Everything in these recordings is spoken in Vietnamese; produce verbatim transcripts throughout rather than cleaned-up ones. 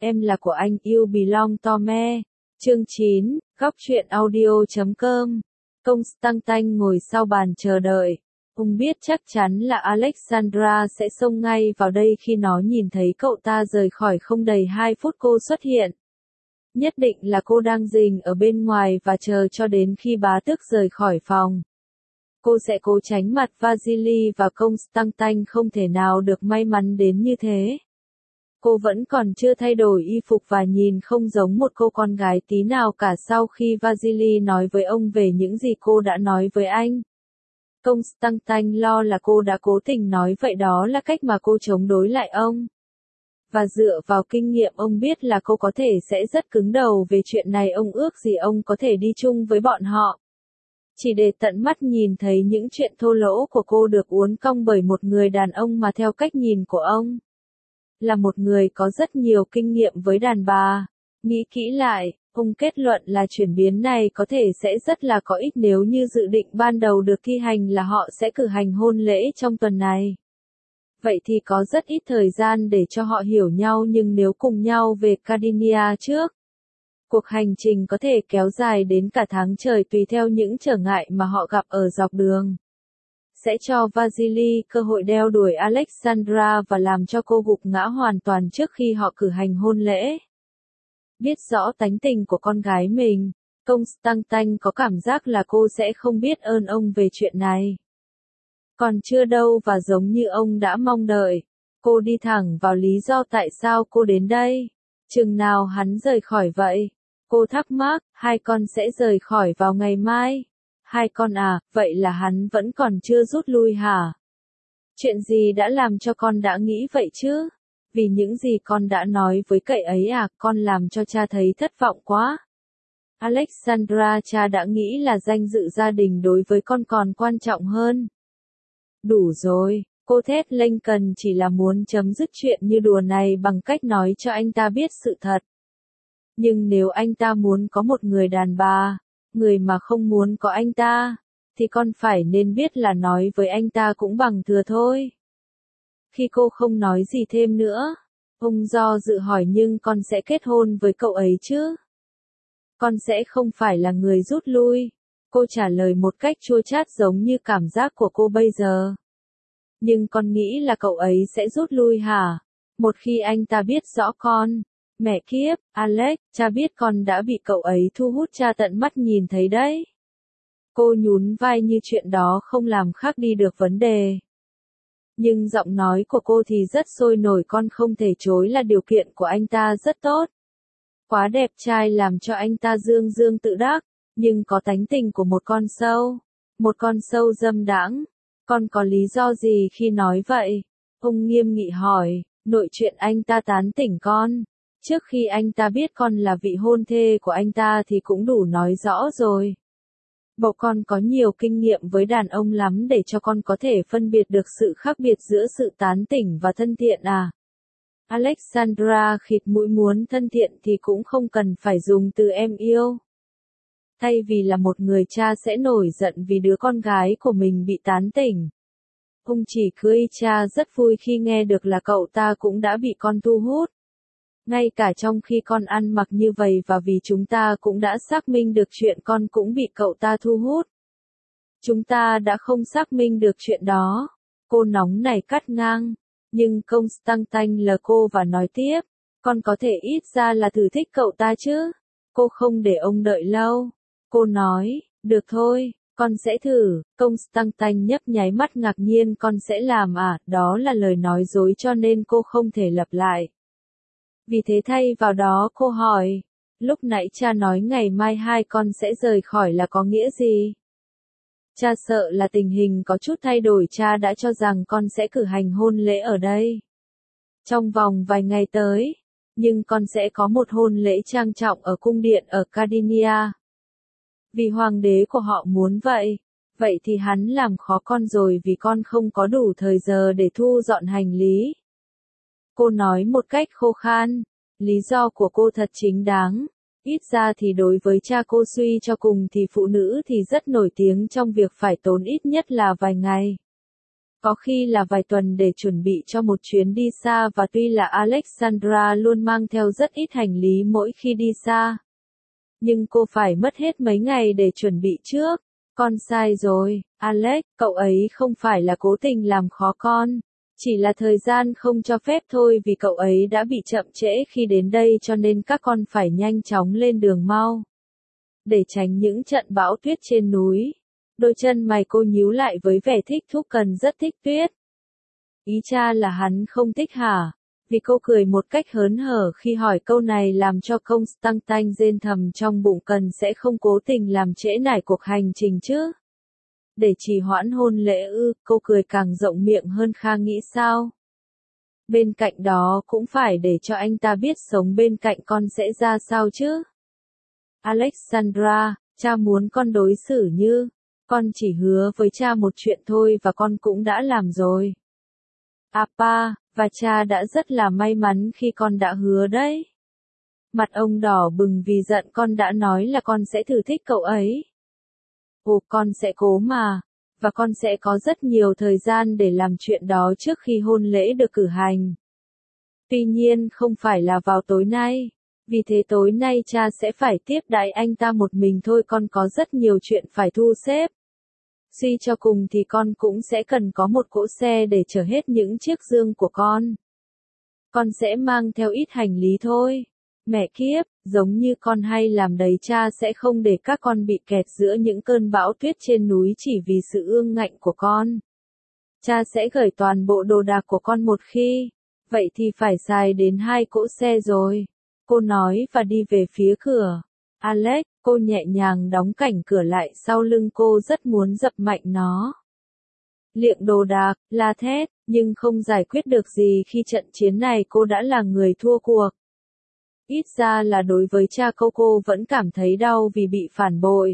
Em là của anh, You Belong to Me. Chương chín, góc truyện audio chấm com. Constantine ngồi sau bàn chờ đợi. Ông biết chắc chắn là Alexandra sẽ xông ngay vào đây khi nó nhìn thấy cậu ta rời khỏi không đầy hai phút cô xuất hiện. Nhất định là cô đang rình ở bên ngoài và chờ cho đến khi bá tước rời khỏi phòng. Cô sẽ cố tránh mặt Vasily và Constantine không thể nào được may mắn đến như thế. Cô vẫn còn chưa thay đổi y phục và nhìn không giống một cô con gái tí nào cả sau khi Vasily nói với ông về những gì cô đã nói với anh. Constantine lo là cô đã cố tình nói vậy, đó là cách mà cô chống đối lại ông. Và dựa vào kinh nghiệm ông biết là cô có thể sẽ rất cứng đầu về chuyện này, ông ước gì ông có thể đi chung với bọn họ. Chỉ để tận mắt nhìn thấy những chuyện thô lỗ của cô được uốn cong bởi một người đàn ông mà theo cách nhìn của ông là một người có rất nhiều kinh nghiệm với đàn bà. Nghĩ kỹ lại, ông kết luận là chuyển biến này có thể sẽ rất là có ích nếu như dự định ban đầu được thi hành là họ sẽ cử hành hôn lễ trong tuần này. Vậy thì có rất ít thời gian để cho họ hiểu nhau, nhưng nếu cùng nhau về Cardinia trước, cuộc hành trình có thể kéo dài đến cả tháng trời tùy theo những trở ngại mà họ gặp ở dọc đường. Sẽ cho Vasily cơ hội đeo đuổi Alexandra và làm cho cô gục ngã hoàn toàn trước khi họ cử hành hôn lễ. Biết rõ tánh tình của con gái mình, Constantine có cảm giác là cô sẽ không biết ơn ông về chuyện này. Còn chưa đâu, và giống như ông đã mong đợi, cô đi thẳng vào lý do tại sao cô đến đây. Chừng nào hắn rời khỏi vậy? Cô thắc mắc, hai con sẽ rời khỏi vào ngày mai. Hai con à, vậy là hắn vẫn còn chưa rút lui hả? Chuyện gì đã làm cho con đã nghĩ vậy chứ? Vì những gì con đã nói với cậy ấy à, con làm cho cha thấy thất vọng quá. Alexandra, cha đã nghĩ là danh dự gia đình đối với con còn quan trọng hơn. Đủ rồi, cô thét lên, cần chỉ là muốn chấm dứt chuyện như đùa này bằng cách nói cho anh ta biết sự thật. Nhưng nếu anh ta muốn có một người đàn bà, người mà không muốn có anh ta, thì con phải nên biết là nói với anh ta cũng bằng thừa thôi. Khi cô không nói gì thêm nữa, ông do dự hỏi, nhưng con sẽ kết hôn với cậu ấy chứ? Con sẽ không phải là người rút lui. Cô trả lời một cách chua chát giống như cảm giác của cô bây giờ. Nhưng con nghĩ là cậu ấy sẽ rút lui hả? Một khi anh ta biết rõ con. Mẹ kiếp, Alex, cha biết con đã bị cậu ấy thu hút, cha tận mắt nhìn thấy đấy. Cô nhún vai như chuyện đó không làm khác đi được vấn đề. Nhưng giọng nói của cô thì rất sôi nổi, con không thể chối là điều kiện của anh ta rất tốt. Quá đẹp trai làm cho anh ta dương dương tự đắc, nhưng có tánh tình của một con sâu. Một con sâu dâm đãng. Con có lý do gì khi nói vậy? Ông nghiêm nghị hỏi, nội chuyện anh ta tán tỉnh con. Trước khi anh ta biết con là vị hôn thê của anh ta thì cũng đủ nói rõ rồi. Bộ con có nhiều kinh nghiệm với đàn ông lắm để cho con có thể phân biệt được sự khác biệt giữa sự tán tỉnh và thân thiện à? Alexandra khịt mũi, muốn thân thiện thì cũng không cần phải dùng từ em yêu. Thay vì là một người cha sẽ nổi giận vì đứa con gái của mình bị tán tỉnh. Ông chỉ cười, cha rất vui khi nghe được là cậu ta cũng đã bị con thu hút. Ngay cả trong khi con ăn mặc như vậy, và vì chúng ta cũng đã xác minh được chuyện con cũng bị cậu ta thu hút. Chúng ta đã không xác minh được chuyện đó. Cô nóng nảy cắt ngang. Nhưng Constantine lờ cô và nói tiếp, con có thể ít ra là thử thích cậu ta chứ. Cô không để ông đợi lâu. Cô nói, được thôi, con sẽ thử. Constantine nhấp nháy mắt ngạc nhiên, con sẽ làm à? Đó là lời nói dối cho nên cô không thể lặp lại. Vì thế thay vào đó cô hỏi, lúc nãy cha nói ngày mai hai con sẽ rời khỏi là có nghĩa gì? Cha sợ là tình hình có chút thay đổi, cha đã cho rằng con sẽ cử hành hôn lễ ở đây trong vòng vài ngày tới, nhưng con sẽ có một hôn lễ trang trọng ở cung điện ở Cardinia. Vì hoàng đế của họ muốn vậy. Vậy thì hắn làm khó con rồi, vì con không có đủ thời giờ để thu dọn hành lý. Cô nói một cách khô khan. Lý do của cô thật chính đáng. Ít ra thì đối với cha cô suy cho cùng thì phụ nữ thì rất nổi tiếng trong việc phải tốn ít nhất là vài ngày. Có khi là vài tuần để chuẩn bị cho một chuyến đi xa và tuy là Alexandra luôn mang theo rất ít hành lý mỗi khi đi xa. Nhưng cô phải mất hết mấy ngày để chuẩn bị trước. Con sai rồi, Alex, cậu ấy không phải là cố tình làm khó con. Chỉ là thời gian không cho phép thôi vì cậu ấy đã bị chậm trễ khi đến đây cho nên các con phải nhanh chóng lên đường mau. Để tránh những trận bão tuyết trên núi. Đôi chân mày cô nhíu lại với vẻ thích thú cần rất thích tuyết. Ý cha là hắn không thích hả? Vì cô cười một cách hớn hở khi hỏi câu này làm cho Constantine rên thầm trong bụng cần sẽ không cố tình làm trễ nải cuộc hành trình chứ. Để trì hoãn hôn lễ ư, cô cười càng rộng miệng hơn Kha nghĩ sao. Bên cạnh đó cũng phải để cho anh ta biết sống bên cạnh con sẽ ra sao chứ. Alexandra, cha muốn con đối xử như, con chỉ hứa với cha một chuyện thôi và con cũng đã làm rồi. Appa, và cha đã rất là may mắn khi con đã hứa đấy. Mặt ông đỏ bừng vì giận con đã nói là con sẽ thử thích cậu ấy. Ồ, con sẽ cố mà, và con sẽ có rất nhiều thời gian để làm chuyện đó trước khi hôn lễ được cử hành. Tuy nhiên không phải là vào tối nay, vì thế tối nay cha sẽ phải tiếp đãi anh ta một mình thôi, con có rất nhiều chuyện phải thu xếp. Suy cho cùng thì con cũng sẽ cần có một cỗ xe để chở hết những chiếc dương của con. Con sẽ mang theo ít hành lý thôi. Mẹ kiếp, giống như con hay làm đấy, cha sẽ không để các con bị kẹt giữa những cơn bão tuyết trên núi chỉ vì sự ương ngạnh của con. Cha sẽ gửi toàn bộ đồ đạc của con một khi. Vậy thì phải xài đến hai cỗ xe rồi. Cô nói và đi về phía cửa. Alex, cô nhẹ nhàng đóng cảnh cửa lại sau lưng cô, rất muốn dập mạnh nó. Liệng đồ đạc, la thét, nhưng không giải quyết được gì khi trận chiến này cô đã là người thua cuộc. Ít ra là đối với cha cô cô vẫn cảm thấy đau vì bị phản bội.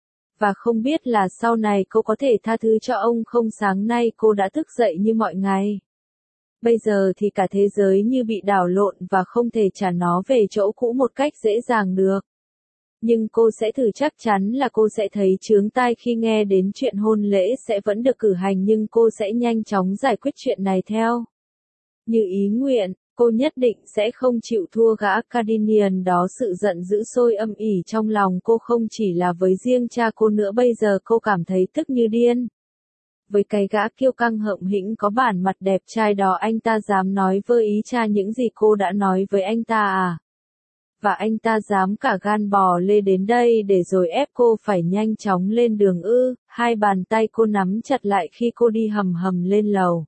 Và không biết là sau này cô có thể tha thứ cho ông không. Sáng nay cô đã thức dậy như mọi ngày. Bây giờ thì cả thế giới như bị đảo lộn và không thể trả nó về chỗ cũ một cách dễ dàng được. Nhưng cô sẽ thử, chắc chắn là cô sẽ thấy chướng tai khi nghe đến chuyện hôn lễ sẽ vẫn được cử hành, nhưng cô sẽ nhanh chóng giải quyết chuyện này theo như ý nguyện. Cô nhất định sẽ không chịu thua gã Cardinian đó. Sự giận dữ sôi âm ỉ trong lòng cô, không chỉ là với riêng cha cô nữa, bây giờ cô cảm thấy tức như điên. Với cái gã kiêu căng hậm hĩnh có bản mặt đẹp trai đó, anh ta dám nói với ý cha những gì cô đã nói với anh ta à? Và anh ta dám cả gan bò lê đến đây để rồi ép cô phải nhanh chóng lên đường ư? Hai bàn tay cô nắm chặt lại khi cô đi hầm hầm lên lầu.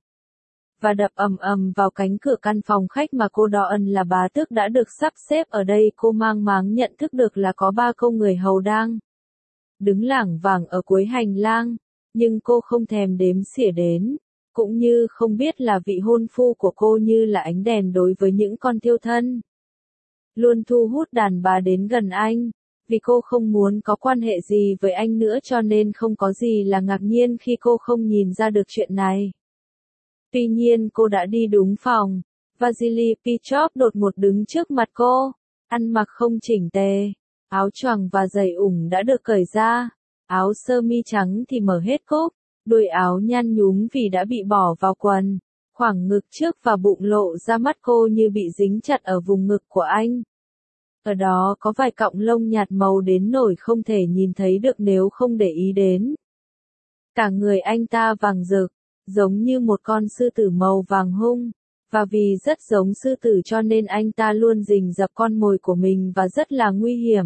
Và đập ầm ầm vào cánh cửa căn phòng khách mà cô đo ân là bá tước đã được sắp xếp ở đây. Cô mang máng nhận thức được là có ba cô người hầu đang đứng lảng vảng ở cuối hành lang, nhưng cô không thèm đếm xỉa đến, cũng như không biết là vị hôn phu của cô như là ánh đèn đối với những con thiêu thân. Luôn thu hút đàn bà đến gần anh, vì cô không muốn có quan hệ gì với anh nữa, cho nên không có gì là ngạc nhiên khi cô không nhìn ra được chuyện này. Tuy nhiên cô đã đi đúng phòng. Vasily Pichov đột ngột đứng trước mặt cô, ăn mặc không chỉnh tề, áo choàng và giày ủng đã được cởi ra, áo sơ mi trắng thì mở hết cúc, đuôi áo nhăn nhúm vì đã bị bỏ vào quần, khoảng ngực trước và bụng lộ ra, mắt cô như bị dính chặt ở vùng ngực của anh. Ở đó có vài cọng lông nhạt màu đến nỗi không thể nhìn thấy được nếu không để ý đến. Cả người anh ta vàng rực, giống như một con sư tử màu vàng hung, và vì rất giống sư tử cho nên anh ta luôn rình rập con mồi của mình và rất là nguy hiểm.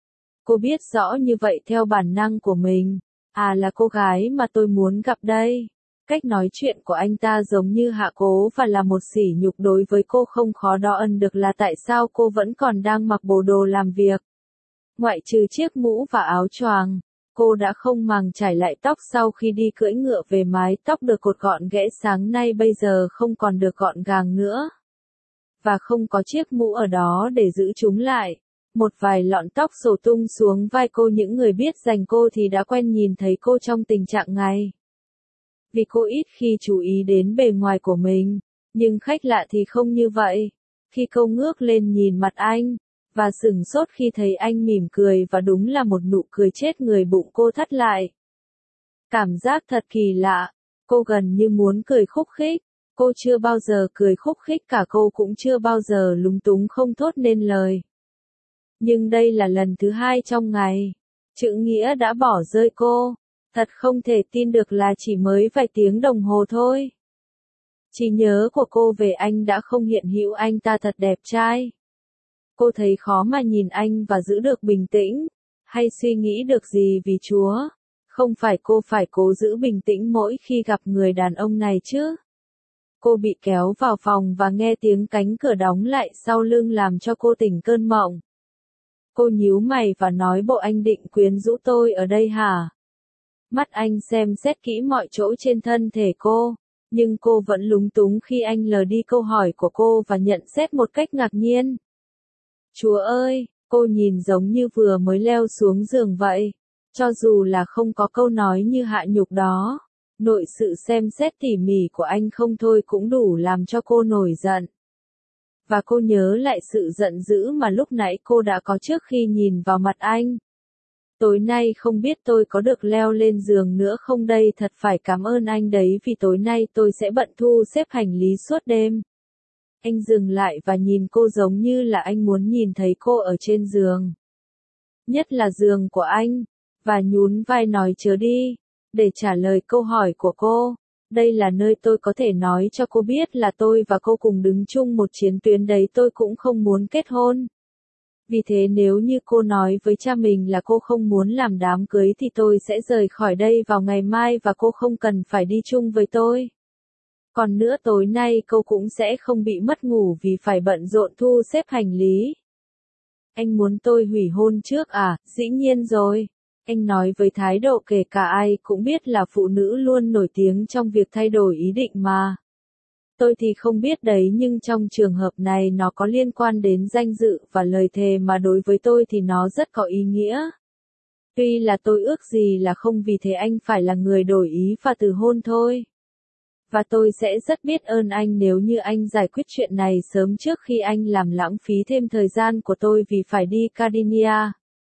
Cô biết rõ như vậy theo bản năng của mình. À, là cô gái mà tôi muốn gặp đây. Cách nói chuyện của anh ta giống như hạ cố và là một sỉ nhục đối với cô. Không khó đo ân được là tại sao cô vẫn còn đang mặc bộ đồ làm việc. Ngoại trừ chiếc mũ và áo choàng, cô đã không màng chải lại tóc sau khi đi cưỡi ngựa về. Mái tóc được cột gọn ghẽ sáng nay bây giờ không còn được gọn gàng nữa. Và không có chiếc mũ ở đó để giữ chúng lại. Một vài lọn tóc xổ tung xuống vai cô. Những người biết dành cô thì đã quen nhìn thấy cô trong tình trạng này. Vì cô ít khi chú ý đến bề ngoài của mình, nhưng khách lạ thì không như vậy. Khi cô ngước lên nhìn mặt anh, và sửng sốt khi thấy anh mỉm cười, và đúng là một nụ cười chết người, bụng cô thắt lại. Cảm giác thật kỳ lạ. Cô gần như muốn cười khúc khích. Cô chưa bao giờ cười khúc khích cả, cô cũng chưa bao giờ lúng túng không thốt nên lời. Nhưng đây là lần thứ hai trong ngày. Chữ nghĩa đã bỏ rơi cô. Thật không thể tin được là chỉ mới vài tiếng đồng hồ thôi. Trí nhớ của cô về anh đã không hiện hữu, anh ta thật đẹp trai. Cô thấy khó mà nhìn anh và giữ được bình tĩnh, hay suy nghĩ được gì vì Chúa. Không phải cô phải cố giữ bình tĩnh mỗi khi gặp người đàn ông này chứ. Cô bị kéo vào phòng và nghe tiếng cánh cửa đóng lại sau lưng làm cho cô tỉnh cơn mộng. Cô nhíu mày và nói, bộ anh định quyến rũ tôi ở đây hả? Mắt anh xem xét kỹ mọi chỗ trên thân thể cô, nhưng cô vẫn lúng túng khi anh lờ đi câu hỏi của cô và nhận xét một cách ngạc nhiên. Chúa ơi, cô nhìn giống như vừa mới leo xuống giường vậy. Cho dù là không có câu nói như hạ nhục đó, nội sự xem xét tỉ mỉ của anh không thôi cũng đủ làm cho cô nổi giận. Và cô nhớ lại sự giận dữ mà lúc nãy cô đã có trước khi nhìn vào mặt anh. Tối nay không biết tôi có được leo lên giường nữa không đây, thật phải cảm ơn anh đấy vì tối nay tôi sẽ bận thu xếp hành lý suốt đêm. Anh dừng lại và nhìn cô giống như là anh muốn nhìn thấy cô ở trên giường. Nhất là giường của anh, và nhún vai nói chớ đi, để trả lời câu hỏi của cô. Đây là nơi tôi có thể nói cho cô biết là tôi và cô cùng đứng chung một chiến tuyến đấy, tôi cũng không muốn kết hôn. Vì thế nếu như cô nói với cha mình là cô không muốn làm đám cưới thì tôi sẽ rời khỏi đây vào ngày mai và cô không cần phải đi chung với tôi. Còn nữa, tối nay cô cũng sẽ không bị mất ngủ vì phải bận rộn thu xếp hành lý. Anh muốn tôi hủy hôn trước à? Dĩ nhiên rồi. Anh nói với thái độ kể cả ai cũng biết là phụ nữ luôn nổi tiếng trong việc thay đổi ý định mà. Tôi thì không biết đấy, nhưng trong trường hợp này nó có liên quan đến danh dự và lời thề mà đối với tôi thì nó rất có ý nghĩa. Tuy là tôi ước gì là không vì thế anh phải là người đổi ý và từ hôn thôi. Và tôi sẽ rất biết ơn anh nếu như anh giải quyết chuyện này sớm trước khi anh làm lãng phí thêm thời gian của tôi vì phải đi Sardinia.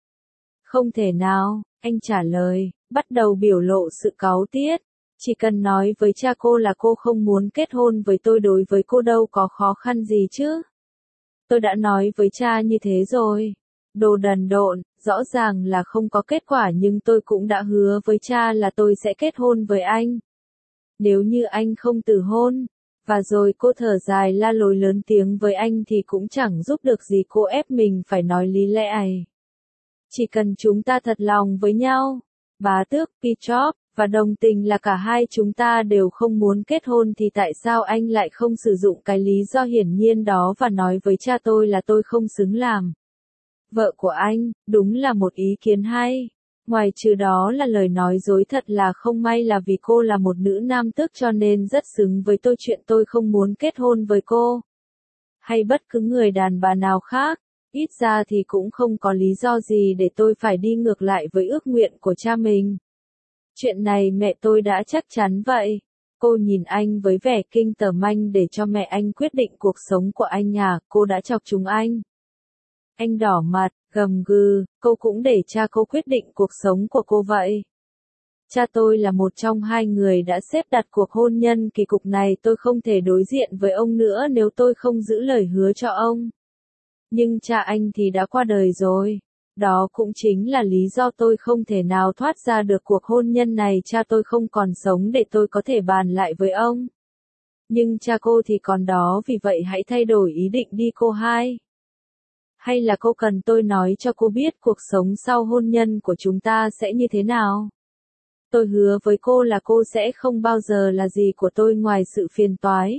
Không thể nào, anh trả lời, bắt đầu biểu lộ sự cáu tiết. Chỉ cần nói với cha cô là cô không muốn kết hôn với tôi, đối với cô đâu có khó khăn gì chứ. Tôi đã nói với cha như thế rồi. Đồ đần độn, rõ ràng là không có kết quả, nhưng tôi cũng đã hứa với cha là tôi sẽ kết hôn với anh. Nếu như anh không từ hôn, và rồi cô thở dài la lối lớn tiếng với anh thì cũng chẳng giúp được gì, cô ép mình phải nói lý lẽ ấy. Chỉ cần chúng ta thật lòng với nhau, bá tước Petrov, và đồng tình là cả hai chúng ta đều không muốn kết hôn thì tại sao anh lại không sử dụng cái lý do hiển nhiên đó và nói với cha tôi là tôi không xứng làm vợ của anh? Đúng là một ý kiến hay. Ngoài trừ đó là lời nói dối, thật là không may là vì cô là một nữ nam tước cho nên rất xứng với tôi chuyện tôi không muốn kết hôn với cô. Hay bất cứ người đàn bà nào khác, ít ra thì cũng không có lý do gì để tôi phải đi ngược lại với ước nguyện của cha mình. Chuyện này mẹ tôi đã chắc chắn vậy. Cô nhìn anh với vẻ kinh tởm, anh để cho mẹ anh quyết định cuộc sống của anh à? Cô đã chọc chúng anh. Anh đỏ mặt, gầm gừ, cô cũng để cha cô quyết định cuộc sống của cô vậy. Cha tôi là một trong hai người đã xếp đặt cuộc hôn nhân kỳ cục này, tôi không thể đối diện với ông nữa nếu tôi không giữ lời hứa cho ông. Nhưng cha anh thì đã qua đời rồi. Đó cũng chính là lý do tôi không thể nào thoát ra được cuộc hôn nhân này, cha tôi không còn sống để tôi có thể bàn lại với ông. Nhưng cha cô thì còn đó, vì vậy hãy thay đổi ý định đi cô hai. Hay là cô cần tôi nói cho cô biết cuộc sống sau hôn nhân của chúng ta sẽ như thế nào? Tôi hứa với cô là cô sẽ không bao giờ là gì của tôi ngoài sự phiền toái.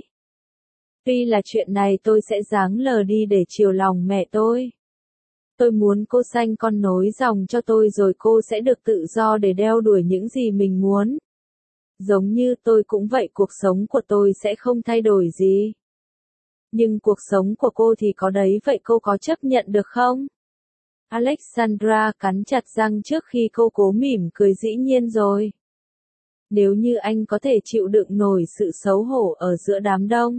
Tuy là chuyện này tôi sẽ giáng lờ đi để chiều lòng mẹ tôi. Tôi muốn cô sanh con nối dòng cho tôi rồi cô sẽ được tự do để đeo đuổi những gì mình muốn. Giống như tôi cũng vậy, cuộc sống của tôi sẽ không thay đổi gì. Nhưng cuộc sống của cô thì có đấy, vậy cô có chấp nhận được không? Alexandra cắn chặt răng trước khi cô cố mỉm cười, dĩ nhiên rồi. Nếu như anh có thể chịu đựng nổi sự xấu hổ ở giữa đám đông.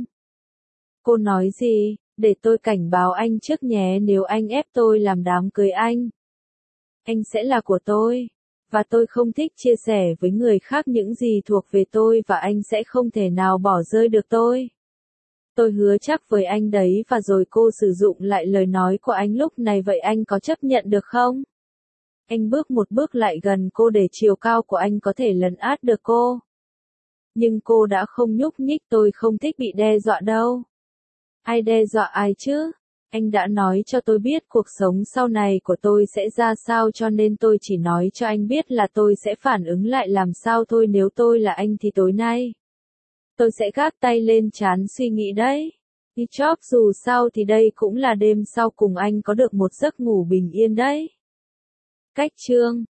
Cô nói gì? Để tôi cảnh báo anh trước nhé, nếu anh ép tôi làm đám cưới anh, anh sẽ là của tôi. Và tôi không thích chia sẻ với người khác những gì thuộc về tôi và anh sẽ không thể nào bỏ rơi được tôi. Tôi hứa chắc với anh đấy và rồi cô sử dụng lại lời nói của anh lúc này vậy anh có chấp nhận được không? Anh bước một bước lại gần cô để chiều cao của anh có thể lấn át được cô. Nhưng cô đã không nhúc nhích tôi không thích bị đe dọa đâu. Ai đe dọa ai chứ? Anh đã nói cho tôi biết cuộc sống sau này của tôi sẽ ra sao cho nên tôi chỉ nói cho anh biết là tôi sẽ phản ứng lại làm sao thôi nếu tôi là anh thì tối nay. Tôi sẽ gác tay lên trán suy nghĩ đấy. Đi chóp dù sao thì đây cũng là đêm sau cùng anh có được một giấc ngủ bình yên đấy. Cách chương